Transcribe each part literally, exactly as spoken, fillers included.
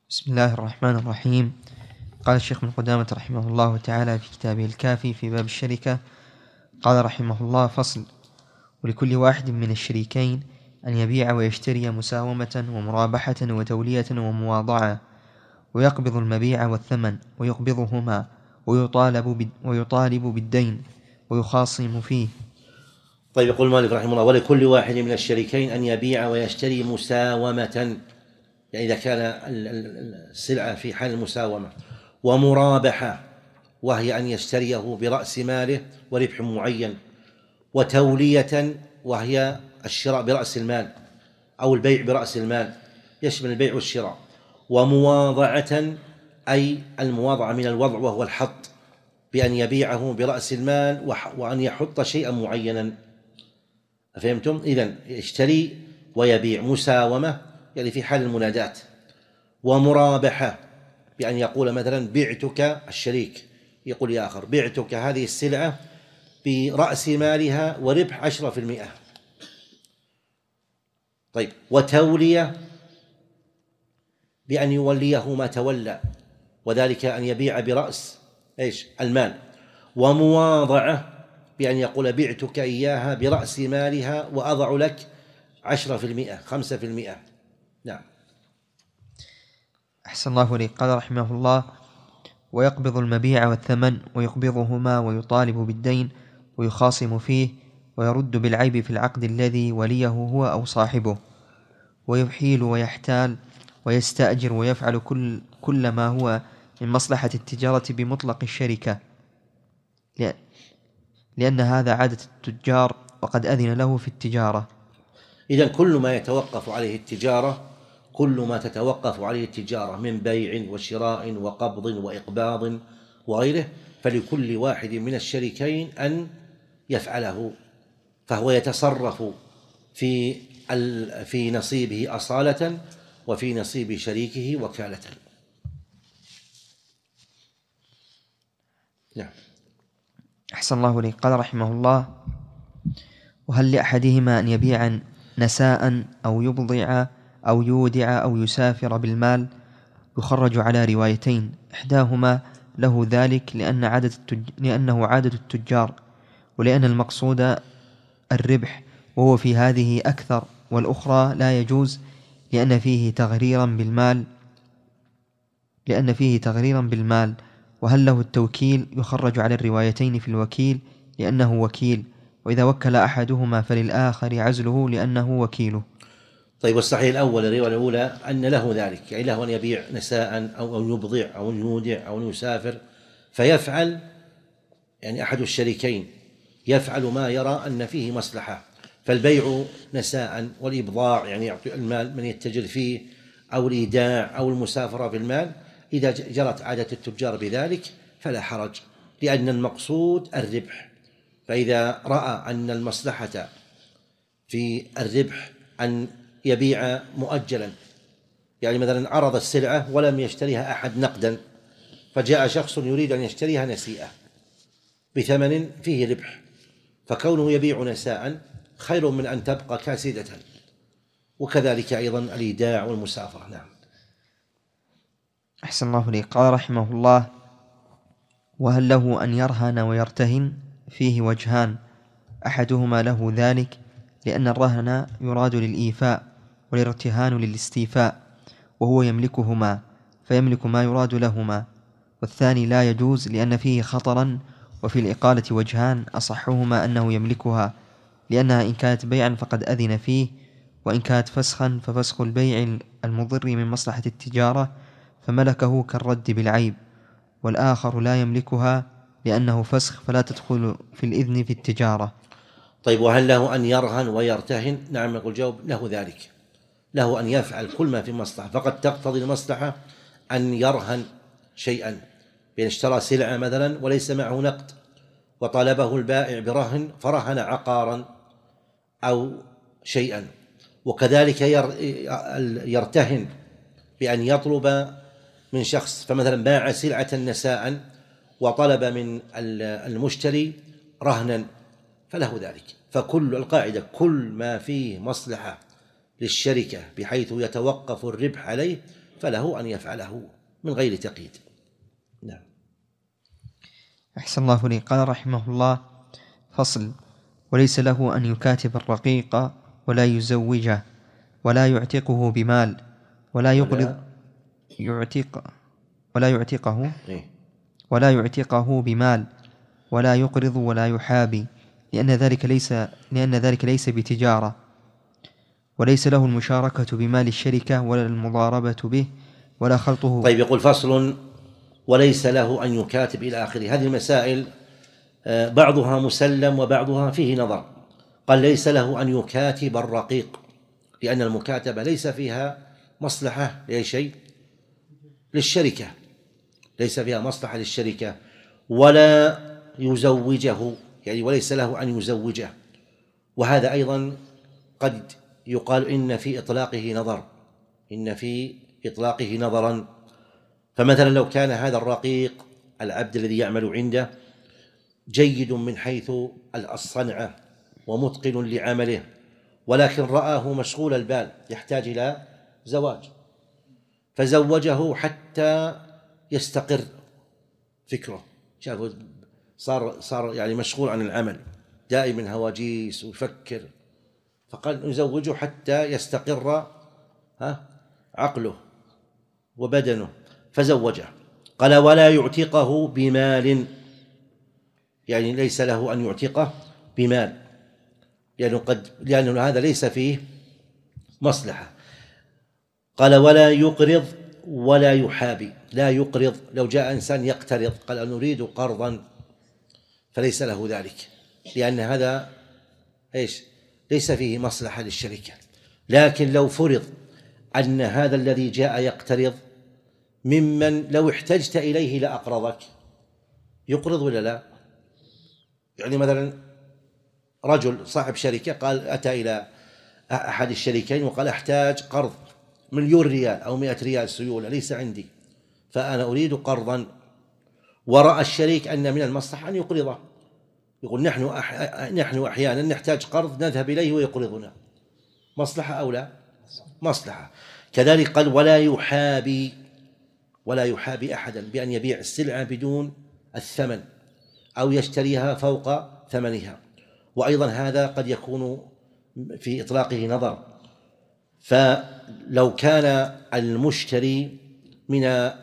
بسم الله الرحمن الرحيم. قال الشيخ ابن قدامة رحمه الله تعالى في كتابه الكافي في باب الشركة، قال رحمه الله: فصل: ولكل واحد من الشريكين أن يبيع ويشتري مساومة ومرابحة وتولية ومواضعة، ويقبض المبيع والثمن ويقبضهما، ويطالب, ويطالب بالدين ويخاصم فيه. طيب، يقول المؤلف رحمه الله: ولكل واحد من الشريكين أن يبيع ويشتري مساومة، يعني إذا كان السلعة في حال المساومة، ومرابحة وهي أن يشتريه برأس ماله وربح معين، وتولية وهي الشراء برأس المال أو البيع برأس المال، يشمل البيع والشراء، ومواضعة أي المواضعة من الوضع وهو الحط، بأن يبيعه برأس المال وأن يحط شيئا معينا. فهمتم؟ إذن يشتري ويبيع. مساومة يعني في حال المناداة، ومرابحة بأن يقول مثلا: بعتك، الشريك يقول يا آخر: بعتك هذه السلعة برأس مالها وربح عشرة في المئة. طيب، وتولية بأن يوليه ما تولى، وذلك أن يبيع برأس إيش؟ المال. ومواضعة بأن يقول: بعتك إياها برأس مالها وأضع لك عشرة في المئة، خمسة في المئة. نعم. أحسن الله إليك. قال رحمه الله: ويقبض المبيع والثمن ويقبضهما، ويطالب بالدين ويخاصم فيه، ويرد بالعيب في العقد الذي وليه هو أو صاحبه، ويحيل ويحتال ويستأجر، ويفعل كل, كل ما هو من مصلحة التجارة بمطلق الشركة، لأن هذا عادة التجار وقد أذن له في التجارة. إذن كل ما يتوقف عليه التجارة، كل ما تتوقف عليه التجارة من بيع وشراء وقبض وإقباض وغيره، فلكل واحد من الشريكين أن يفعله، فهو يتصرف في في نصيبه أصالة وفي نصيب شريكه وكالة. نعم. أحسن الله إليك. قال رحمه الله: وهل لأحدهما أن يبيع نساء أو يبضع أو يودع أو يسافر بالمال؟ يخرج على روايتين: إحداهما له ذلك لأن عادة التج... لأنه عادة التجار، ولأن المقصود الربح وهو في هذه أكثر، والأخرى لا يجوز لأن فيه تغريرا بالمال لأن فيه تغريرا بالمال. وهل له التوكيل؟ يخرج على الروايتين في الوكيل لأنه وكيل، وإذا وكل أحدهما فللآخر عزله لأنه وكيله. طيب، والصحيح الأول، الرواية الأولى، أن له ذلك، يعني له أن يبيع نساء أو يبضع أو يودع أو يسافر، فيفعل، يعني أحد الشريكين يفعل ما يرى أن فيه مصلحة، فالبيع نساء والإبضاع يعني يعطي المال من يتجر فيه، أو الإيداع أو المسافرة بالمال، إذا جرت عادة التجار بذلك فلا حرج، لأن المقصود الربح. فإذا رأى أن المصلحة في الربح أن يبيع مؤجلا، يعني مثلا عرض السلعة ولم يشتريها أحد نقدا، فجاء شخص يريد أن يشتريها نسيئة بثمن فيه ربح، فكونه يبيع نساء خير من أن تبقى كاسدة، وكذلك أيضا الإيداع والمسافرة. نعم. أحسن الله لي. قال رحمه الله: وهل له أن يرهن ويرتهن؟ فيه وجهان: أحدهما له ذلك لأن الرهن يراد للإيفاء، والارتهان للاستيفاء، وهو يملكهما فيملك ما يراد لهما. والثاني لا يجوز لأن فيه خطرا. وفي الإقالة وجهان: أصحهما أنه يملكها، لأنها إن كانت بيعا فقد أذن فيه، وإن كانت فسخا ففسخ البيع المضر من مصلحة التجارة فملكه كالرد بالعيب. والآخر لا يملكها لأنه فسخ فلا تدخل في الإذن في التجارة. طيب، وهل له أن يرهن ويرتهن؟ نعم، يقول جواب: له ذلك، له أن يفعل كل ما في مصلحة، فقد تقتضي المصلحة أن يرهن شيئا، بأن اشترى سلعة مثلا وليس معه نقد، وطالبه البائع برهن فرهن عقارا أو شيئا، وكذلك يرتهن بأن يطلب من شخص، فمثلا باع سلعة نساء وطلب من المشتري رهنا فله ذلك. فكل القاعدة كل ما فيه مصلحة للشركة بحيث يتوقف الربح عليه فله أن يفعله من غير تقييد. نعم. أحسن الله إليك. قال رحمه الله: فصل: وليس له أن يكاتب الرقيق ولا يزوجه ولا يعتقه بمال ولا يقرض يعتق ولا يعتقه ولا يعتقه بمال ولا يقرض ولا يحابي، لأن ذلك ليس لأن ذلك ليس بتجارة، وليس له المشاركة بمال الشركة ولا المضاربة به ولا خلطه. طيب، يقول: فصل: وليس له أن يكاتب إلى آخره. هذه المسائل بعضها مسلم وبعضها فيه نظر. قال: ليس له أن يكاتب الرقيق، لأن المكاتبة ليس فيها مصلحة لأي شيء للشركة، ليس فيها مصلحة للشركة. ولا يزوجه، يعني وليس له أن يزوجه، وهذا أيضا قد يقال إن في إطلاقه نظر، إن في إطلاقه نظرا. فمثلا لو كان هذا الرقيق العبد الذي يعمل عنده جيد من حيث الصنعة ومتقن لعمله، ولكن رآه مشغول البال يحتاج إلى زواج، فزوجه حتى يستقر فكره، شافه صار صار يعني مشغول عن العمل، دائما هواجيس ويفكر، فقال: نزوجه حتى يستقر ها عقله وبدنه، فزوجه. قال: ولا يعتقه بمال، يعني ليس له أن يعتقه بمال، لأنه قد لأنه هذا ليس فيه مصلحة. قال: ولا يقرض ولا يحابي. لا يقرض، لو جاء إنسان يقترض قال: نريد قرضا، فليس له ذلك، لأن هذا إيش؟ ليس فيه مصلحة للشركة. لكن لو فرض أن هذا الذي جاء يقترض ممن لو احتجت إليه لأقرضك، يقرض ولا لا؟ يعني مثلا رجل صاحب شركة قال أتى إلى أحد الشريكين وقال: أحتاج قرض مليون ريال أو مئة ريال سيولة ليس عندي، فأنا أريد قرضا، ورأى الشريك أن من المصلحة أن يقرضه، يقول: نحن أح... نحن أحيانا نحتاج قرض نذهب إليه ويقرضنا، مصلحة أو لا؟ مصلحة. كذلك قال: ولا يحابي، ولا يحابي أحدا بأن يبيع السلعة بدون الثمن أو يشتريها فوق ثمنها، وأيضا هذا قد يكون في إطلاقه نظر. فلو كان المشتري من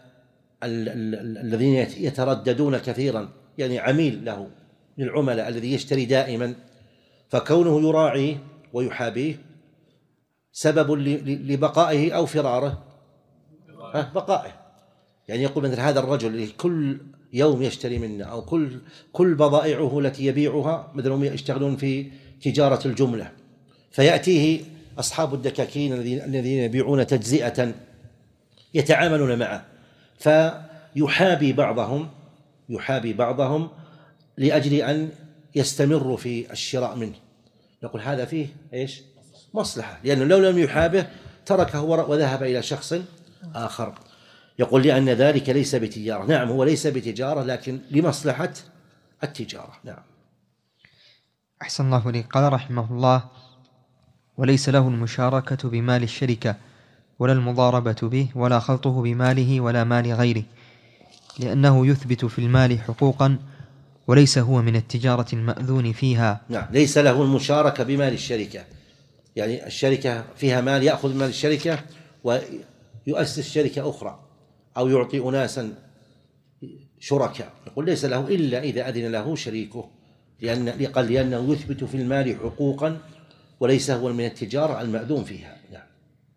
الذين يترددون كثيرا، يعني عميل له من العملاء الذي يشتري دائما، فكونه يراعيه ويحابيه سبب لبقائه أو فراره؟ بقائه. يعني يقول مثل هذا الرجل اللي كل يوم يشتري منا، أو كل كل بضائعه التي يبيعها، مثلا يشتغلون في تجارة الجملة، فيأتيه أصحاب الدكاكين الذين يبيعون تجزئة يتعاملون معه، فيحابي بعضهم يحابي بعضهم لأجل أن يستمروا في الشراء منه. نقول هذا فيه إيش؟ مصلحة، لأنه لو لم يحابه تركه وذهب إلى شخص آخر. يقول: لأن ذلك ليس بتجارة. نعم، هو ليس بتجارة، لكن لمصلحة التجارة. نعم. أحسن الله إليك. قال رحمه الله: وليس له المشاركة بمال الشركة ولا المضاربة به ولا خلطه بماله ولا مال غيره، لأنه يثبت في المال حقوقا وليس هو من التجارة المأذون فيها. نعم، ليس له المشاركة بمال الشركة، يعني الشركة فيها مال يأخذ مال الشركة ويؤسس شركة أخرى أو يعطي أناسا شركاء، يقول ليس له إلا إذا أذن له شريكه، لأن قال لأنه يثبت في المال حقوقا وليس هو من التجارة المأذون فيها. نعم.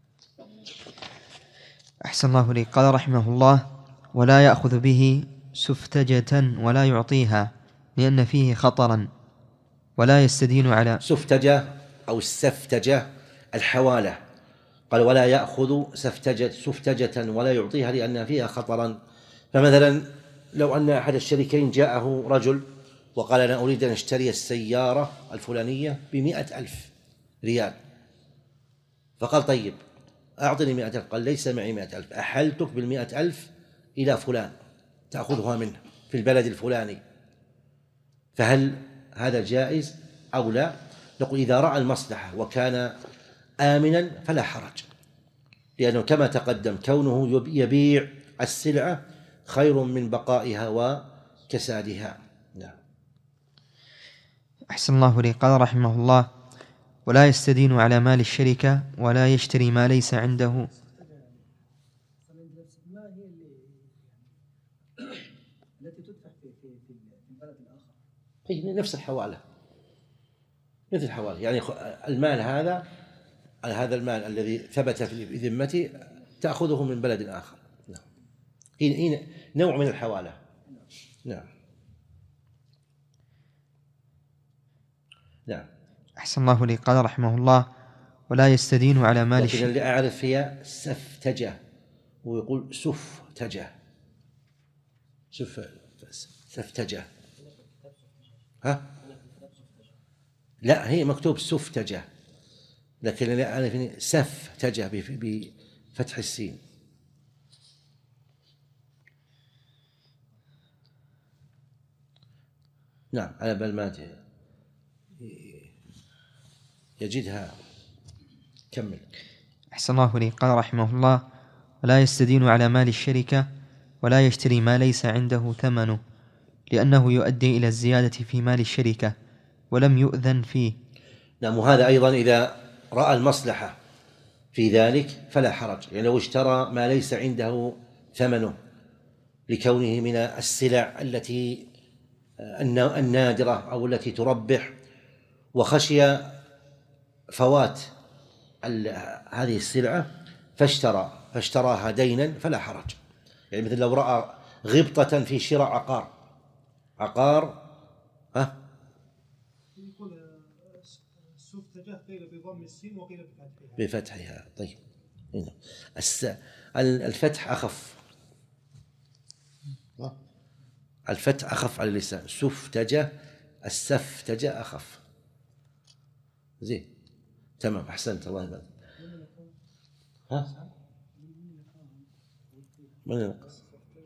أحسن الله إليك. قال رحمه الله: ولا يأخذ به سفتجة ولا يعطيها، لأن فيه خطرا، ولا يستدين على سفتجة أو السفتجة الحوالة. قال: ولا يأخذ سفتجة سفتجة ولا يعطيها لأن فيها خطرا. فمثلا لو أن أحد الشريكين جاءه رجل وقال: أنا أريد أن أشتري السيارة الفلانية بمئة ألف ريال، فقال: طيب أعطني مئة ألف. قال: ليس معي مئة ألف، أحلتك بالمئة ألف إلى فلان تأخذها منه في البلد الفلاني، فهل هذا جائز أو لا؟ نقول: إذا رأى المصلحة وكان آمنا فلا حرج، لأنه كما تقدم كونه يبيع السلعة خير من بقائها وكسادها. نعم. أحسن الله لي. قال رحمه الله: ولا يستدين على مال الشركة ولا يشتري ما ليس عنده. هي نفس الحوالة، مثل الحوالة، يعني المال هذا هذا المال الذي ثبت في ذمتي تأخذه من بلد آخر. نعم. هي نوع من الحوالة. نعم. نعم. أحسن الله لي. قال رحمه الله: ولا يستدين على مال الشركة. لكن اللي أعرف هي سفتجة، ويقول سفتجة، سف سفتجة. ها؟ لا، هي مكتوب سفتجة، لكن اللي أعرف سفتجة بفتح السين. نعم، على بال ما يجدها. كمل. أحسن الله لي. قال رحمه الله: ولا يستدين على مال الشركة ولا يشتري ما ليس عنده ثمنه، لأنه يؤدي إلى الزيادة في مال الشركة ولم يؤذن فيه. نعم. وهذا أيضا إذا رأى المصلحة في ذلك فلا حرج، يعني لو اشترى ما ليس عنده ثمنه لكونه من السلع التي النادرة أو التي تربح، وخشي فوات هذه السلعة فاشترى فاشتراها دينا فلا حرج. يعني مثل لو رأى غبطة في شراء عقار عقار ها يقول سفتجة قيل بضم السين وقيل بفتحها. بفتحها. طيب، الفتح أخف، الفتح أخف على اللسان. سفتجة، السفتجة أخف. زين، تمام، أحسنت، الله يبارك. ها؟ من ينقص؟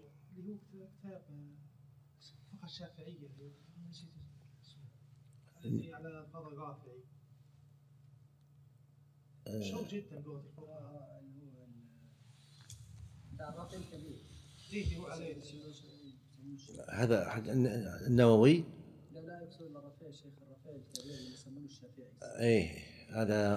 فقه الشافعية على قاضي الرافعي مشهور جدا بلغة الفقهاء. هذا النووي. لا لا يقصد الرافعي، شيخ الرافعي الكبير اللي يسمونه الشافعي. ايه، هذا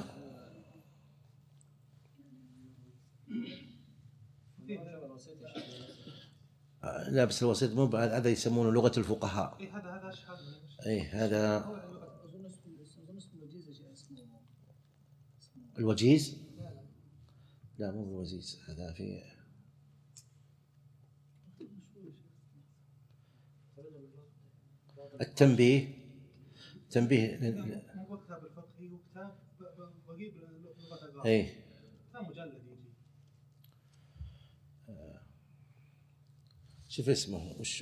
لا، بس الوسيط مو هذا يسمونه لغة الفقهاء. ايه هذا هذا اشهر. ايه، هذا اظن اسمه الوجيز. اسمه الوجيز. لا، مو الوجيز، هذا في التنبيه. تنبيه. مو كتاب الفقهي، وكتاب قريب لغة الرافعي. ايه، كتاب مجلد يجي. شوف اسمه وشو.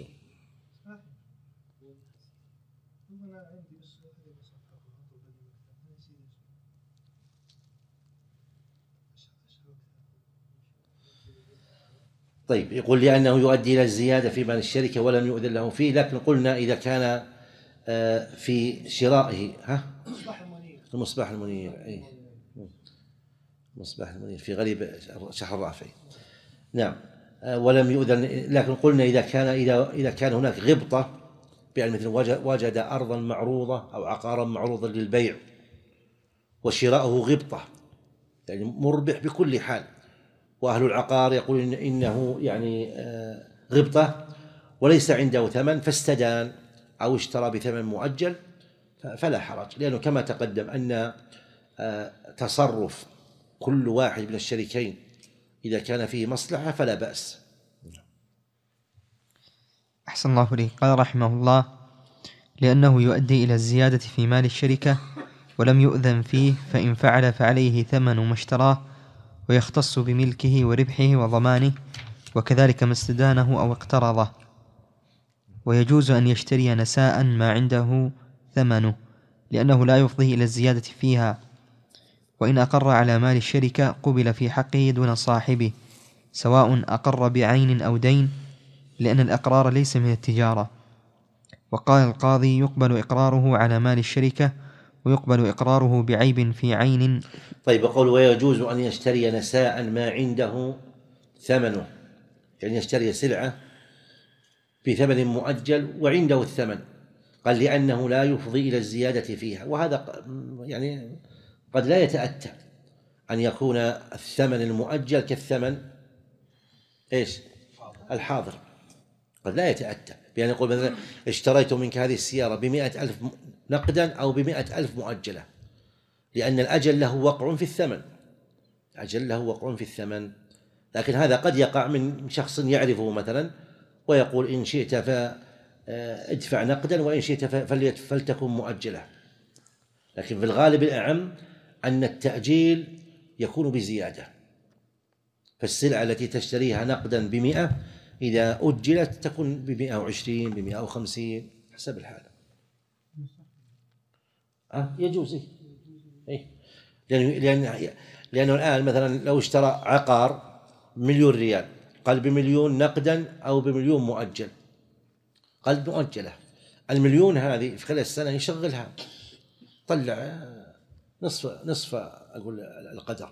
طيب، يقول لأنه يؤدي إلى الزيادة في مال الشركة ولم يؤذن له فيه. لكن قلنا إذا كان في شرائه ها المصباح المنير. أي، المصباح المنير في غريب شرح الرافعي. نعم. ولم يؤذن، لكن قلنا إذا كان إذا إذا كان هناك غبطة، يعني مثل وجد أرضا معروضة أو عقارا معروضا للبيع وشراؤه غبطة، يعني مربح بكل حال، وأهل العقار يقولون إنه يعني غبطة وليس عنده ثمن فاستدان أو اشترى بثمن مؤجل فلا حرج، لأنه كما تقدم أن تصرف كل واحد من الشريكين إذا كان فيه مصلحة فلا بأس. أحسن الله لي. قال رحمه الله: لأنه يؤدي إلى الزيادة في مال الشركة ولم يؤذن فيه، فإن فعل فعليه ثمن ما اشتراه ويختص بملكه وربحه وضمانه، وكذلك ما استدانه أو اقترضه. ويجوز أن يشتري نساء ما عنده ثمنه، لأنه لا يفضي إلى الزيادة فيها، وإن أقر على مال الشركة قبل في حقه دون صاحبه، سواء أقر بعين أو دين، لأن الإقرار ليس من التجارة. وقال القاضي: يقبل إقراره على مال الشركة ويقبل إقراره بعيب في عين. طيب، يقول ويجوز أن يشتري نساء ما عنده ثمنه، يعني يشتري سلعة بثمن مؤجل وعنده الثمن، قال لأنه لا يفضي إلى الزيادة فيها. وهذا يعني قد لا يتأتى أن يكون الثمن المؤجل كالثمن إيش الحاضر، قد لا يتأتى بأن يقول مثلا اشتريت منك هذه السيارة بمئة ألف نقدا أو بمئة ألف مؤجلة، لأن الأجل له وقع في الثمن، أجل له وقع في الثمن. لكن هذا قد يقع من شخص يعرفه مثلا ويقول إن شئت فادفع نقدا وإن شئت فلتكن مؤجلة. لكن في الغالب الأعم أن التأجيل يكون بزيادة، فالسلعة التي تشتريها نقدا بمئة إذا أجلت تكون بمئة وعشرين بمئة وخمسين حسب الحال. أه يجوز إيه؟ لأن لأن لأنه الآن مثلا لو اشترى عقار مليون ريال قال بمليون نقدا أو بمليون مؤجل، قال مؤجلة، المليون هذه في خلال السنة يشغلها، طلع نصف نصف أقول القدر.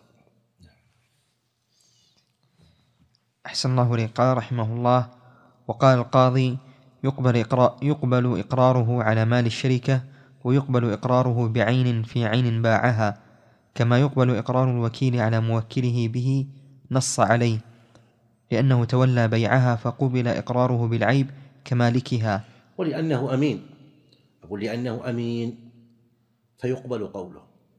أحسن الله إليك. قال رحمه الله: وقال القاضي: يقبل, إقرار يقبل إقراره على مال الشركة، ويقبل إقراره بعين في عين باعها، كما يقبل إقرار الوكيل على موكله به نص عليه، لأنه تولى بيعها فقبل إقراره بالعيب كمالكها. ولأنه أمين، أقول لأنه أمين فيقبل قوله.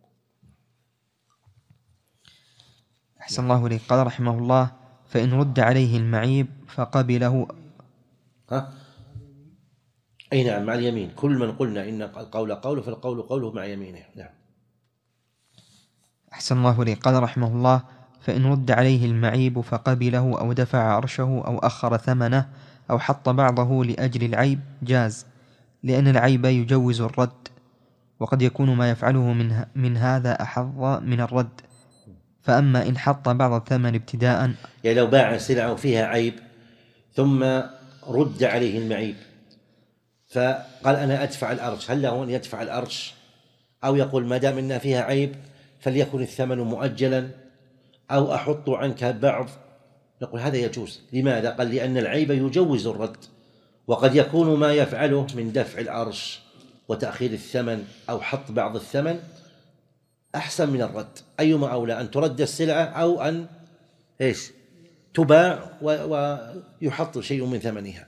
أحسن الله إليك. قال رحمه الله: فإن رد عليه المعيب فقبله. ها؟ أي نعم، مع اليمين. كل من قلنا إن القول قوله فالقول قوله مع يمينه. نعم. أحسن الله إليك. قال رحمه الله: فإن رد عليه المعيب فقبله أو دفع عرشه أو أخر ثمنه أو حط بعضه لأجل العيب جاز، لأن العيب يجوز الرد، وقد يكون ما يفعله من, من هذا أحظ من الرد. فأما إن حط بعض الثمن ابتداء، يعني لو باع سلعة فيها عيب ثم رد عليه المعيب فقال أنا أدفع الأرش، هل له أن يدفع الأرش أو يقول ما دام إن فيها عيب فليكن الثمن مؤجلا أو أحط عنك بعض؟ نقول هذا يجوز. لماذا؟ قال لأن العيب يجوز الرد، وقد يكون ما يفعله من دفع الأرش وتأخير الثمن أو حط بعض الثمن أحسن من الرد. أيما أولى، أن ترد السلعة أو أن إيش تباع ويحط شيء من ثمنها.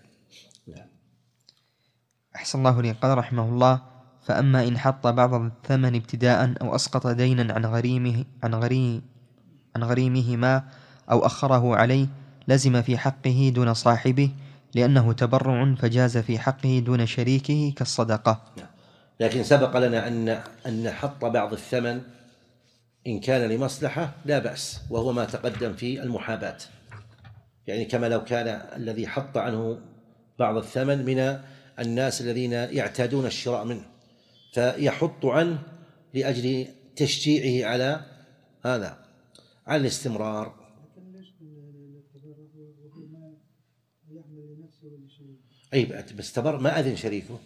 أحسن الله إليك. قال رحمه الله: فأما إن حط بعض الثمن ابتداء أو أسقط دينا عن غريمه عن غريم عن غريمهما أو أخره عليه لزم في حقه دون صاحبه، لأنه تبرع فجاز في حقه دون شريكه كالصدقة. لكن سبق لنا أن أن حط بعض الثمن إن كان لمصلحة لا بأس، وهو ما تقدم في المحاباة، يعني كما لو كان الذي حط عنه بعض الثمن من الناس الذين يعتادون الشراء منه فيحط عنه لأجل تشجيعه على هذا، على الاستمرار. أي بس تبر ما أذن شريكه.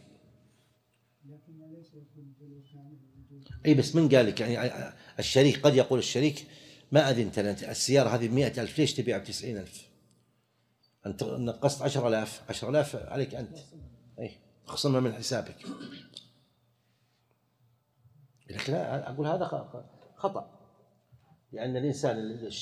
أي بس من قال لك؟ يعني الشريك قد يقول الشريك ما أذنت لنا، السيارة هذه بمئة ألف ليش تبيع بتسعين ألف؟ أنت نقصت عشر آلاف، عشر آلاف عليك أنت، أي تخصمها من حسابك. لكن لا، أقول هذا خطأ، لأن الإنسان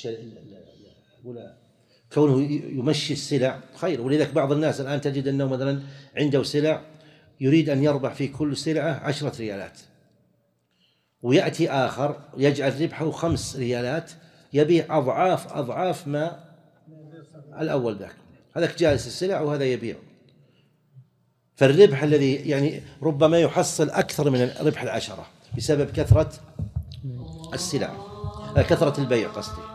كونه يمشي السلع خير. ولذلك بعض الناس الآن تجد أنه مثلا عنده سلع يريد أن يربح في كل سلعة عشرة ريالات، ويأتي آخر يجعل ربحه خمس ريالات يبيع أضعاف أضعاف ما الأول ذاك، هذاك جالس السلع وهذا يبيع، فالربح الذي يعني ربما يحصل أكثر من ربح العشرة بسبب كثرة السلع، كثرة البيع قصدي.